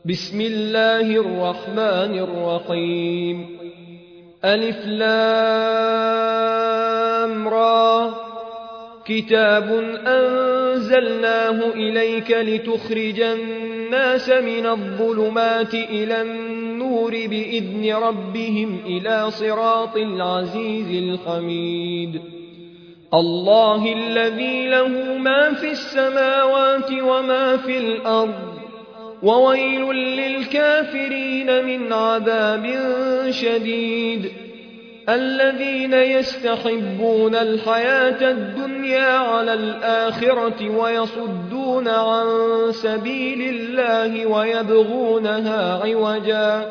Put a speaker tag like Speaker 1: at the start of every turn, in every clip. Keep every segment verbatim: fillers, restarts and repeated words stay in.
Speaker 1: بسم الله الرحمن الرحيم. ألف لام را. كتاب أنزلناه إليك لتخرج الناس من الظلمات إلى النور بإذن ربهم إلى صراط العزيز الحميد. الله الذي له ما في السماوات وما في الأرض، وويل للكافرين من عذاب شديد. الذين يستحبون الحياة الدنيا على الآخرة ويصدون عن سبيل الله ويبغونها عوجا،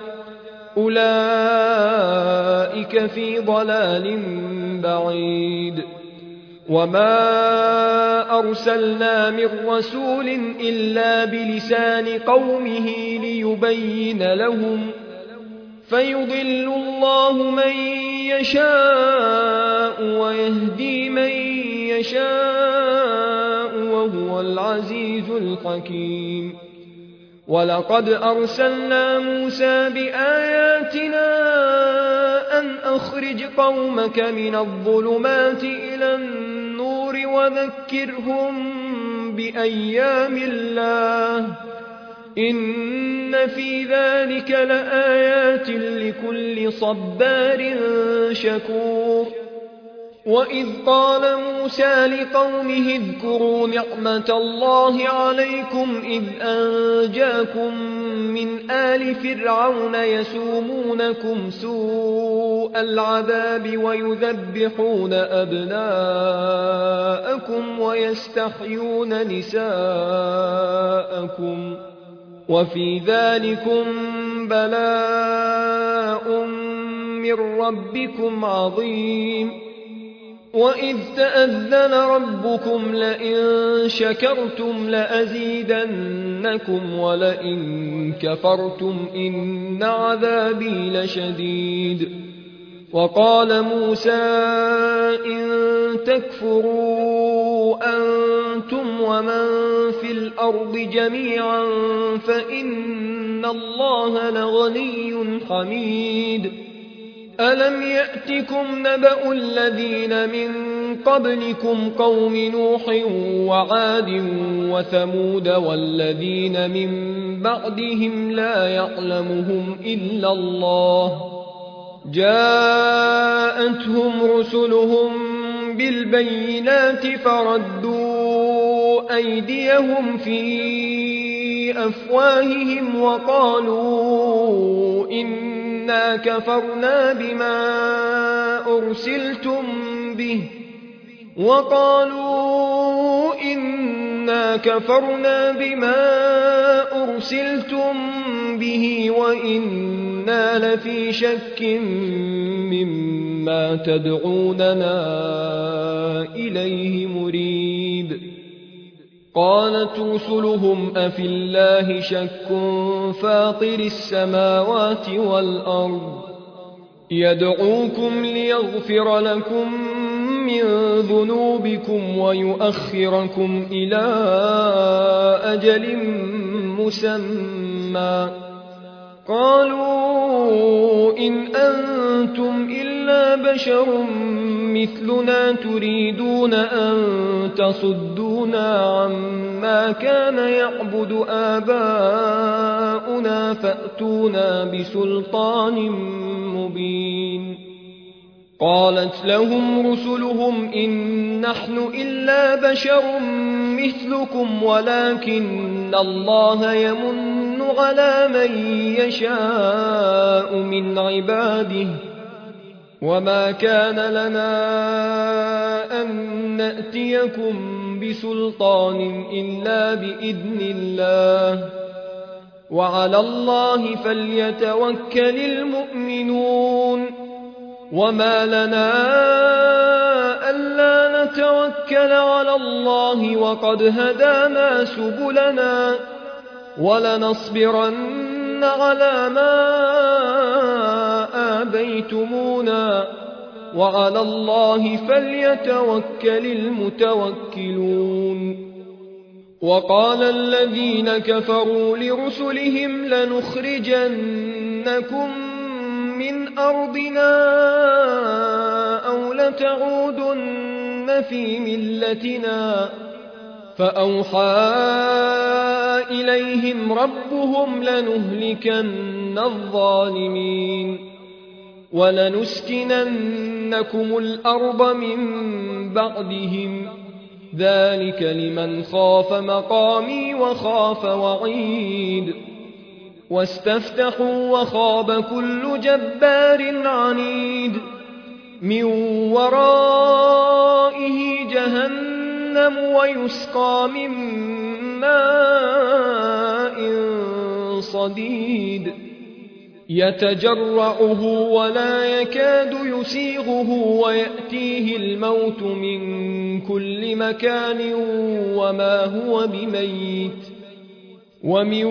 Speaker 1: أولئك في ضلال بعيد. وما أرسلنا من رسول إلا بلسان قومه ليبين لهم، فيضل الله من يشاء ويهدي من يشاء وهو العزيز الحكيم. ولقد أرسلنا موسى بآياتنا أن أخرج قومك من الظلمات إلى النور وذكرهم بأيام الله، إن في ذلك لآيات لكل صبار شكور. وإذ قال موسى لقومه اذكروا نعمة الله عليكم إذ أنجاكم من آل فرعون يسومونكم سوء العذاب ويذبحون أبناءكم ويستحيون نساءكم، وفي ذلكم بلاء من ربكم عظيم. وإذ تأذن ربكم لئن شكرتم لأزيدنكم ولئن كفرتم إن عذابي لشديد. وقال موسى إن تكفروا أنتم ومن في الأرض جميعا فإن الله لغني حميد. ألم يأتكم نبأ الذين من قبلكم قوم نوح وعاد وثمود والذين من بعدهم لا يعلمهم إلا الله، جاءتهم رسلهم بالبينات فردوا أيديهم في أفواههم وقالوا إنا كفرنا بما أرسلتم به وقالوا إنا كفرنا بما أرسلتم به وإنا لفي شك مما تدعوننا إليه مريب. قالت رسلهم أفي الله شك فاطر السماوات والأرض يدعوكم ليغفر لكم من ذنوبكم ويؤخركم إلى أجل مسمى، قالوا إن أنتم إلا بشر مثلنا تريدون أن تصدونا عما كان يعبد آباؤنا فأتونا بسلطان مبين. قالت لهم رسلهم إن نحن إلا بشر مثلكم ولكن الله يمن على من يشاء من عباده، وما كان لنا أن نأتيكم بسلطان إلا بإذن الله، وعلى الله فليتوكل المؤمنون. وما لنا ألا نتوكل على الله وقد هدانا سبلنا ولنصبرن على ما آبيتمونا وعلى الله فليتوكل المتوكلون. وقال الذين كفروا لرسلهم لنخرجنكم من أرضنا أو لتعودن في ملتنا فأوحى إليهم ربهم لنهلكن الظالمين ولنسكننكم الأرض من بعدهم ذلك لمن خاف مقامي وخاف وعيد واستفتحوا وخاب كل جبار عنيد من ورائه جهنم ويسقى من ماء صديد يتجرعه ولا يكاد يسيغه ويأتيه الموت من كل مكان وما هو بميت ومن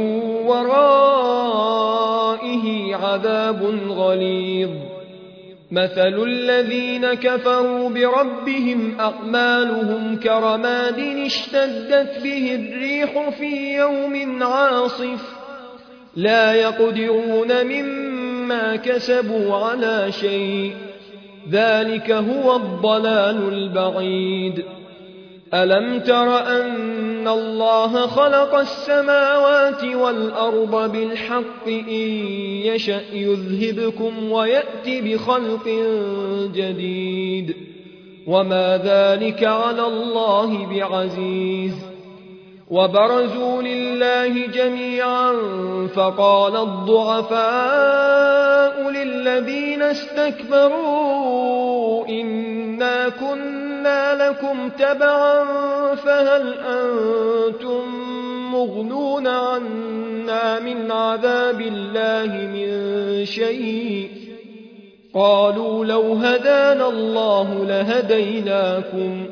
Speaker 1: ورائه عذاب غليظ مثل الذين كفروا بربهم أعمالهم كرماد اشتدت به الريح في يوم عاصف لا يقدرون مما كسبوا على شيء ذلك هو الضلال البعيد ألم تر أن الله خلق السماوات والأرض بالحق إن يشأ يذهبكم ويأتي بخلق جديد وما ذلك على الله بعزيز وبرزوا لله جميعا فقال الضعفاء للذين استكبروا إنا كنا لكم تبعا فهل أنتم مغنون عنا من عذاب الله من شيء قالوا لو هدانا الله لهديناكم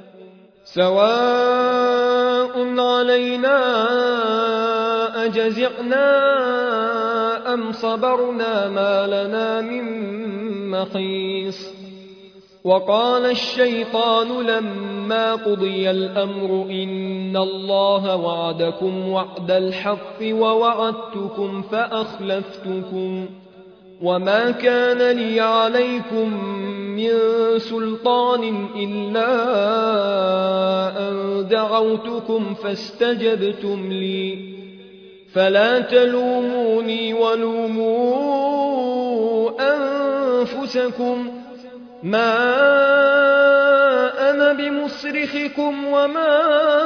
Speaker 1: سواء علينا أجزعنا أم صبرنا ما لنا من محيص وقال الشيطان لما قضي الأمر إن الله وعدكم وعد الحق ووعدتكم فأخلفتكم وما كان لي عليكم من سلطان إلا أن دعوتكم فاستجبتم لي فلا تلوموني ولوموا أنفسكم ما أنا بمصرخكم وما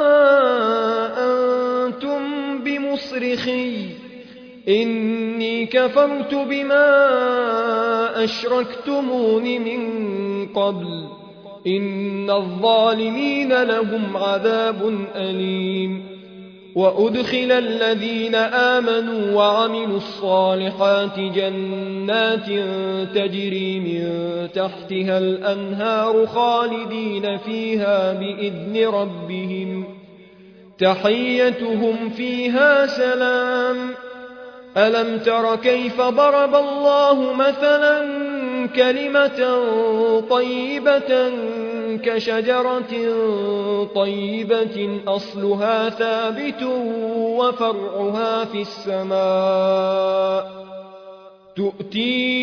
Speaker 1: أنتم بمصرخي إني كفرت بما أشركتمون من قبل إن الظالمين لهم عذاب أليم وأدخل الذين آمنوا وعملوا الصالحات جنات تجري من تحتها الأنهار خالدين فيها بإذن ربهم تحيتهم فيها سلام ألم تر كيف ضرب الله مثلا كلمة طيبة كشجرة طيبة أصلها ثابت وفرعها في السماء تؤتي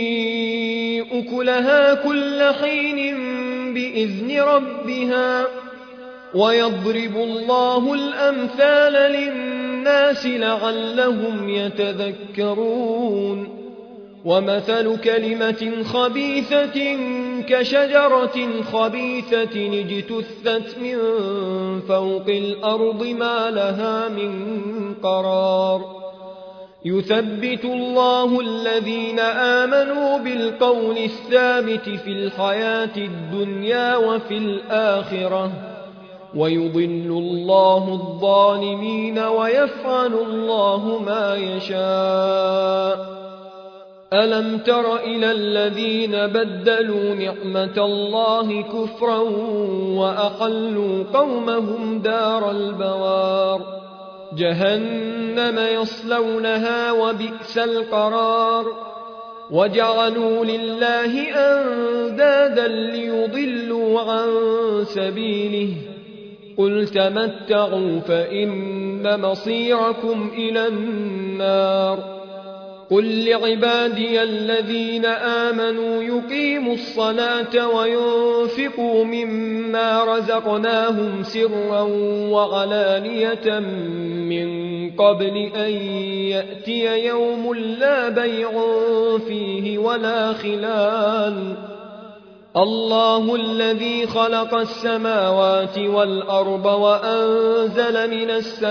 Speaker 1: أكلها كل حين بإذن ربها ويضرب الله الأمثال للناس لعلهم يتذكرون ومثل كلمة خبيثة كشجرة خبيثة اجتثت من فوق الأرض ما لها من قرار يثبت الله الذين آمنوا بالقول الثابت في الحياة الدنيا وفي الآخرة ويضل الله الظالمين ويفعل الله ما يشاء ألم تر إلى الذين بدلوا نعمة الله كفرا وأحلوا قومهم دار البوار جهنم يصلونها وبئس القرار وجعلوا لله أندادا ليضلوا عن سبيله قل تمتعوا فإن مصيركم إلى النار قل لعبادي الذين آمنوا يقيموا الصلاة وينفقوا مما رزقناهم سرا وعلانية من قبل أن يأتي يوم لا بيع فيه ولا خلال الله الذي خلق السماوات والأرض وأنزل من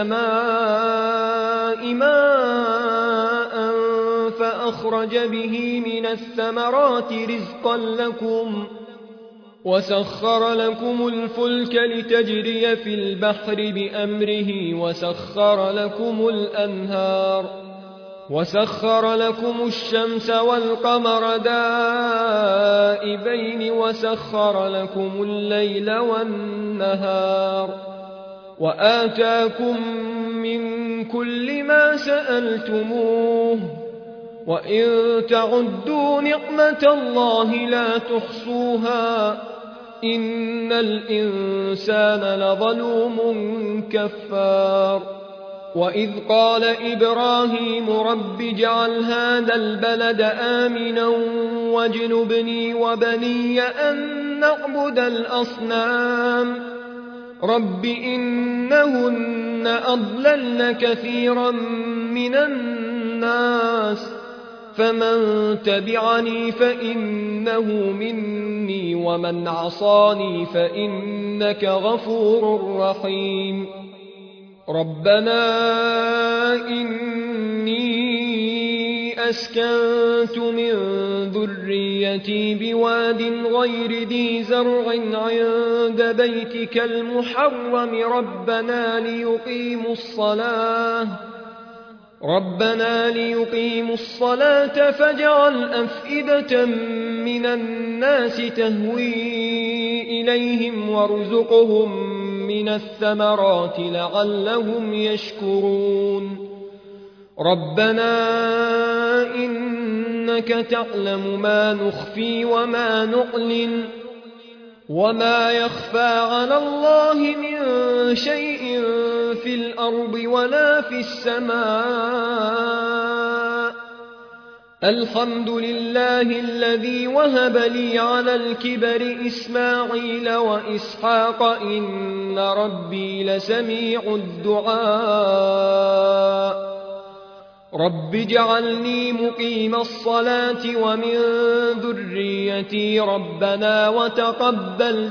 Speaker 1: السماء ماء فأخرج به من الثمرات رزقا لكم وسخر لكم الفلك لتجري في البحر بأمره وسخر لكم الأنهار وسخر لكم الشمس والقمر دائبين وسخر لكم الليل والنهار وآتاكم من كل ما سألتموه وإن تعدوا نعمة الله لا تحصوها إن الإنسان لظلوم كفار وإذ قال إبراهيم رب اجعل هذا البلد آمنا واجنبني وبني أن نعبد الأصنام رب إنهن أضللن كثيرا من الناس فمن تبعني فإنه مني ومن عصاني فإنك غفور رحيم ربنا إني أسكنت من ذريتي بواد غير ذي زرع عند بيتك المحرم ربنا ليقيموا الصلاة ربنا ليقيموا الصلاة فاجعل أفئدة من الناس تهوي إليهم وارزقهم من الثمرات لعلهم يشكرون ربنا إنك تعلم ما نخفي وما نعلن وما يخفى على الله من شيء في الأرض ولا في السماء الحمد لله الذي وهب لي على الكبر إسماعيل وإسحاق إن ربي لسميع الدعاء رب اجعلني مقيم الصلاة ومن ذريتي ربنا وتقبل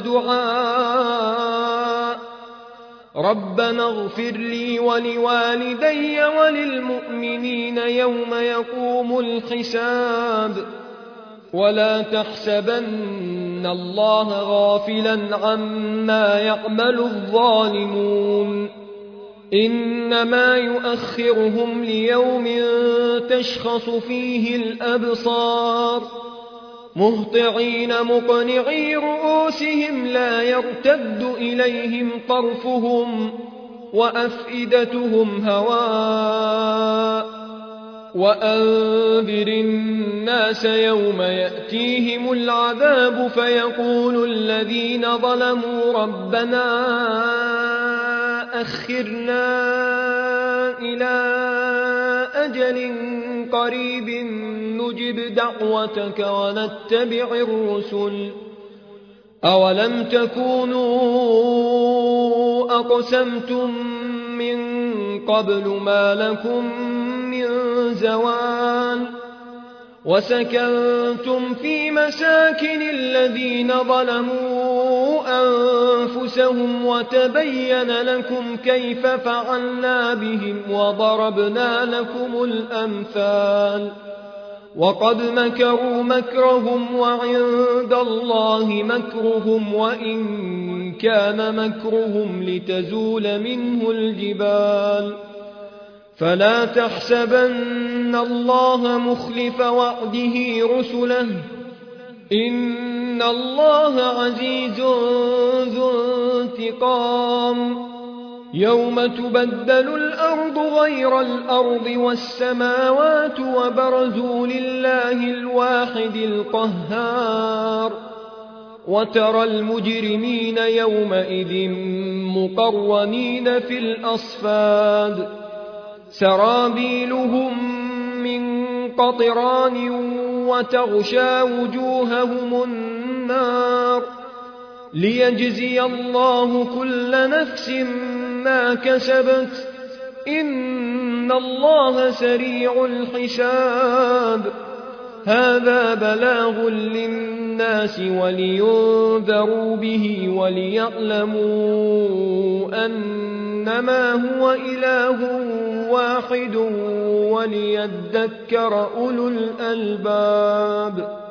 Speaker 1: دعاء ربنا اغفر لي ولوالدي وللمؤمنين يوم يقوم الحساب ولا تحسبن الله غافلا عما يعمل الظالمون إنما يؤخرهم ليوم تشخص فيه الأبصار مهطعين مقنعي رؤوسهم لا يرتد إليهم طرفهم وأفئدتهم هواء وأنذر الناس يوم يأتيهم العذاب فيقول الذين ظلموا ربنا أخرنا إلى أجل قريب نجب دعوتك ونتبع الرسل أولم تكونوا أقسمتم من قبل ما لكم من زوال وسكنتم في مساكن الذين ظلموا أنفسهم وتبين لكم كيف فعلنا بهم وضربنا لكم الأمثال وقد مكروا مكرهم وعند الله مكرهم وإن كان مكرهم لتزول منه الجبال فلا تحسبن الله مخلف وعده رسله إن الله عزيز ذو انتقام يوم تبدل الأرض غير الأرض والسماوات وبرزوا لله الواحد القهار وترى المجرمين يومئذ مقرنين في الأصفاد سرابيلهم من قطران وتغشى وجوههم النار ليجزي الله كل نفس ما كسبت إن الله سريع الحساب هذا بلاغ للناس ولينذروا به وليعلموا أنما هو إله واحد وليذكر أولو الألباب